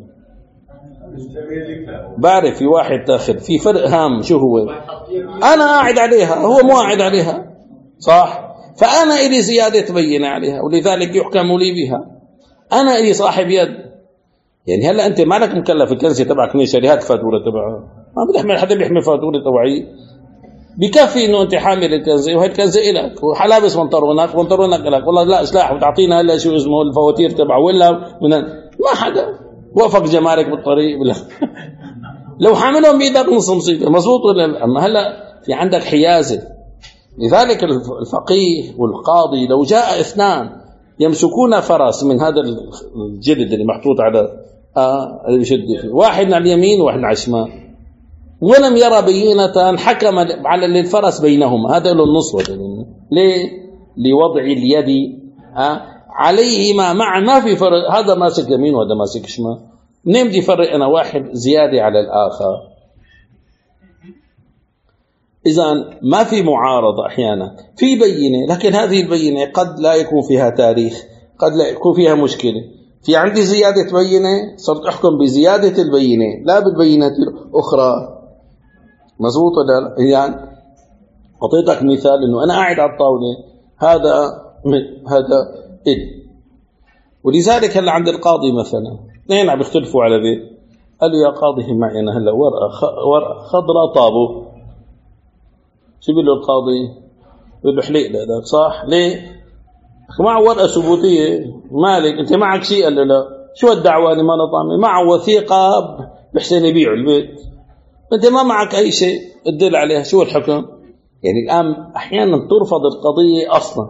بعرف في واحد تاخر، في فرق هام، شو هو؟ أنا قاعد عليها، هو مو قاعد عليها، صح؟ فأنا إلي زيادة بينة عليها، ولذلك يحكم لي بها. أنا إلي صاحب يد، يعني هلا أنت ما لك مكلف الكنسة تبعك من شريهات فاتورة تبعها، ما بتحمل حدا بيحمل فاتورة تبعي، بكفي انه انت حامل الكنزه وهي الكنزه لك وحلابس بنطرونك بنطرونك لك، والله لا سلاح بتعطينا هلا شو اسمه الفواتير تبعه ولا من ما حدا وقفك جمارك بالطريق بلا لو حاملهم بايدك نص مصيبه مزبوط ولا؟ اما هلا في عندك حيازه. لذلك الفقيه والقاضي لو جاء اثنان يمسكون فرس من هذا الجلد اللي محطوط على اه اللي بيشد فيه، واحد على اليمين وواحد على الشمال، ولم يرى بينة، حكم على الفرس بينهما، هذا له النص وهذا له. ليه؟ لوضع اليد آه عليهما معا، ما في فرق، هذا ماسك يمين وهذا ماسك شمال، منين بدي فرق انا واحد زياده على الاخر؟ إذن ما في معارضة، أحيانا في بينة، لكن هذه البينة قد لا يكون فيها تاريخ، قد لا يكون فيها مشكلة. في عندي زيادة بينة صرت أحكم بزيادة البينة لا بالبينة الأخرى. مزبوط ولا؟ يعني أعطيتك مثال إنه أنا قاعد على الطاولة، هذا هذا إل، ولذلك هلا عند القاضي مثلا اثنين عم يختلفوا على بيت، قال له يا قاضي معي أنا هلا ورقة ورقة خضراء طابو، شو بيقول له القاضي؟ بيقول له حليق لك صح؟ ليه؟ معه ورقة ثبوتية، مالك أنت معك شيء؟ قال له لا. شو الدعوة اللي ما نطعمي؟ معه وثيقة بحسن يبيعوا البيت، أنت ما معك أي شيء تدل عليها، شو الحكم؟ يعني الآن أحيانا ترفض القضية أصلا،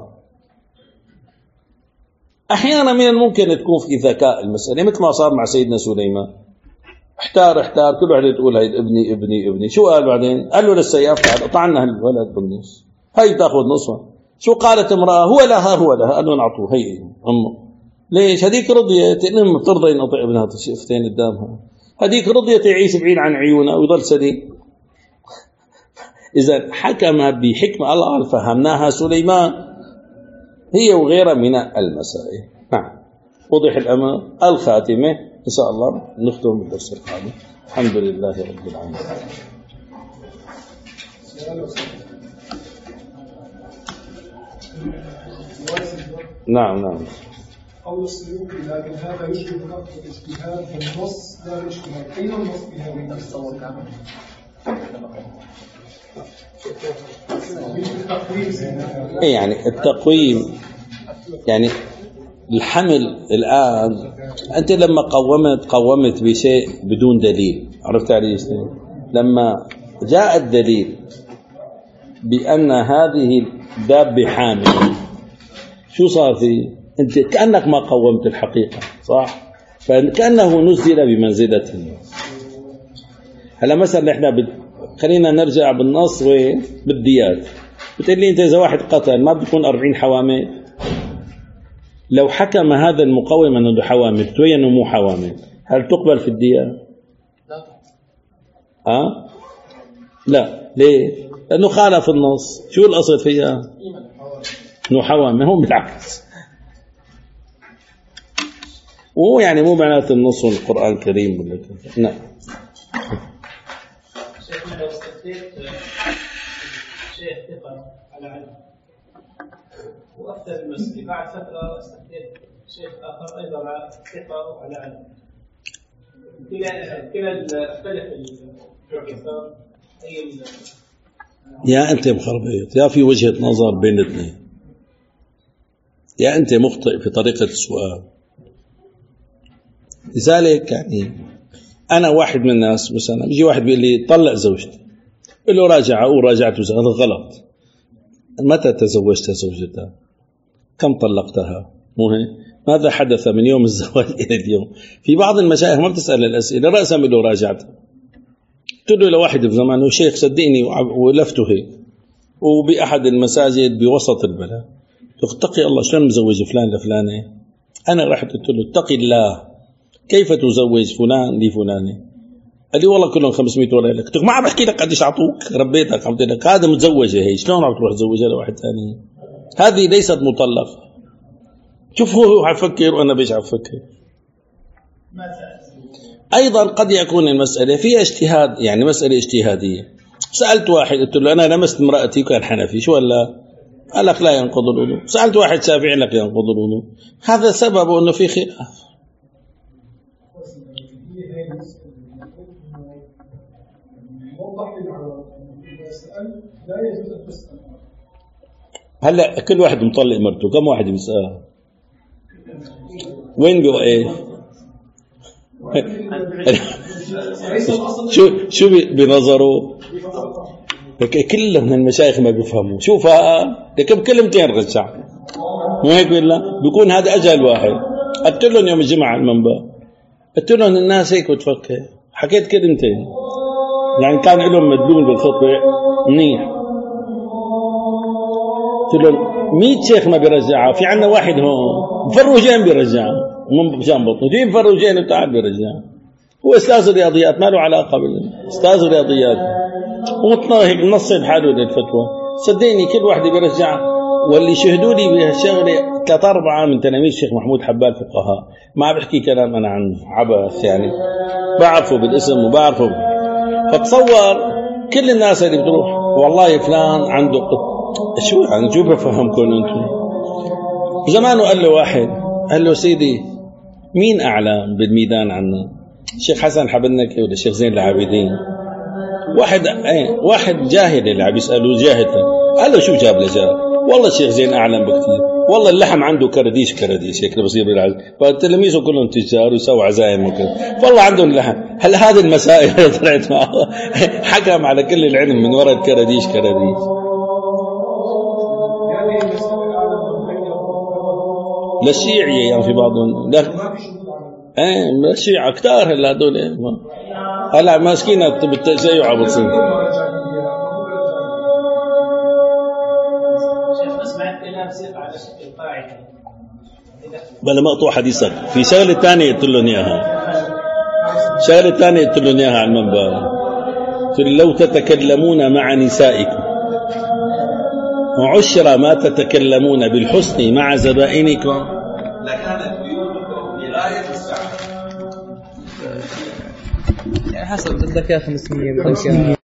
أحيانا من الممكن تكون في ذكاء المسألة، مثل ما صار مع سيدنا سليمان، احتار احتار كل واحد تقول هاي ابني ابني ابني، شو قال بعدين؟ قال له للسياف تعال قطعنا الولد بالنص، هاي تاخذ نصها. شو قالت امرأة؟ هو لها هو لها، قال له نعطوه هي امه. ليش؟ هذيك رضيت انهم ترضى ينقطع ابنها شفتين قدامها، هذيك رضيت يعيش بعيد عن عيونها ويضل سليم. اذا حكم بحكمة الله فهمناها سليمان هي وغيرها من المسائل. نعم وضح الامر. الخاتمة إن شاء الله نختم بالدرس القادم. الحمد لله رب العالمين. نعم نعم. قول السيوطي لكن هذا يشبه نقد الاجتهاد بالنص لا الاجتهاد. أين النص في هذه التصور كامل؟ إيه يعني التقويم، يعني الحمل الآن أنت لما قومت قومت بشيء بدون دليل، عرفت عليه؟ لما جاء الدليل بأن هذه الدابة حامل، شو صار فيه؟ أنت كأنك ما قومت الحقيقة، صح؟ فكأنه نزل بمنزلة. هلا مثلا إحنا بد... خلينا نرجع بالنص وين بالديات، بتقول لي أنت إذا واحد قتل ما بيكون أربعين حوامل؟ لو حكم هذا المقوم أنه حوامل تبين أنه مو حوامل، هل تقبل في الدية؟ لا. أه؟ لا. ليه؟ لأنه خالف النص. شو الأصل فيها؟ أنه حوامل، هم بالعكس. وهو يعني مو معناته النص والقرآن الكريم ولا كذا. نعم. شيخ لو استفتيت شيخ ثقة على علم وأفتى بالمسألة، بعد فترة استفتيت شيخ آخر أيضا على ثقة وعلى علم، كلا كلا اختلف البروفيسور أي يا أنت مخربط، يا في وجهة نظر بين الاثنين، يا أنت مخطئ في طريقة السؤال. لذلك يعني أنا واحد من الناس مثلا يجي واحد بيقول لي طلق زوجتي، بقول له راجع أو راجعت زوجتي، هذا غلط. متى تزوجت زوجتها؟ كم طلقتها؟ مو هيك؟ ماذا حدث من يوم الزواج إلى اليوم؟ في بعض المشايخ ما بتسأل الأسئلة، رأسا بيقول له راجعتها. قلت له لواحد في زمانه شيخ صدقني ولفته هيك وبأحد المساجد بوسط البلد، اتقي الله شلون مزوج فلان لفلانة؟ أنا رحت قلت له اتقي الله، كيف تزوج فلان لفلانة؟ قال لي والله كلهم خمسمائة ولا لك. قلت له ما عم بحكي لك قديش أعطوك، ربيتك، عم لك هذا متزوجة هي، شلون عم تروح تزوجها لواحد ثاني؟ هذه ليست مطلقة. شوف هو حفكر وأنا بيش حفكر. أيضا قد يكون المسألة فيها اجتهاد، يعني مسألة اجتهادية. سألت واحد قلت له أنا لمست امرأتي وكان حنفي، شو ولا؟ قال لك لا ينقض الوضوء. سألت واحد شافعي لك ينقض الوضوء. هذا سبب أنه في خلاف. وضح لي على سأل لا يجوز أن تسأل. هلا كل واحد مطلق مرته، كم واحد بيسأل؟ وين بوقف؟ شو شو بنظره؟ كلهم من المشايخ ما بيفهموا. شوفها لكم كلمتين رجع، مو هيك ولا؟ بيكون هذا أجل واحد. قلت لهم يوم الجمعة على المنبر، قلت لهم الناس هيك بتفكر، حكيت كلمتين يعني كان لهم مدلول بالخطبة منيح. قلت لهم مية شيخ ما بيرجعها، في عنا واحد هون مفروجين بيرجعها من بجنب بطنه، في مفروجين وتعال بيرجعها. هو استاذ الرياضيات ما له علاقة بالاستاذ الرياضيات، ومطلع هيك منصب حاله للفتوى. صدقني كل واحد بيرجع. واللي شهدوا لي بهالشغله ثلاثة أربعة من تلاميذ الشيخ محمود حبال فقهاء، ما بحكي كلام أنا عن عبث يعني، بعرفه بالاسم وبعرفه. فتصور كل الناس اللي بتروح والله فلان عنده قط، شو يعني شو بفهمكم انتم؟ زمانه قال له واحد، قال له سيدي مين أعلى بالميدان عنا؟ الشيخ حسن حبنكي ولا الشيخ زين العابدين؟ واحد ايه واحد جاهل اللي عم يسألوه جاهل، قال له شو جاب لجاب؟ والله الشيخ زين أعلم بكثير، والله اللحم عنده كرديش كرديش هيك بصير بالعز، فتلاميذه كلهم تجار ويسووا عزايم وكذا، والله عندهم اللحم. هل هذه المسائل اللي طلعت معه حكم على كل العلم من وراء الكرديش كرديش؟ للشيعية يعني في بعضهم لا ايه الشيعة كتار هلا هذول هلا ماسكين بالتشيع بتصير. بلا مقطوع حديثك في شغله ثانيه قلت لهم اياها، شغله ثانيه قلت لهم اياها على المنبر، لو تتكلمون مع نسائكم وعشر ما تتكلمون بالحسن مع زبائنكم لكانت بيوتكم بغاية السعادة. حسب بدك يا خمسمية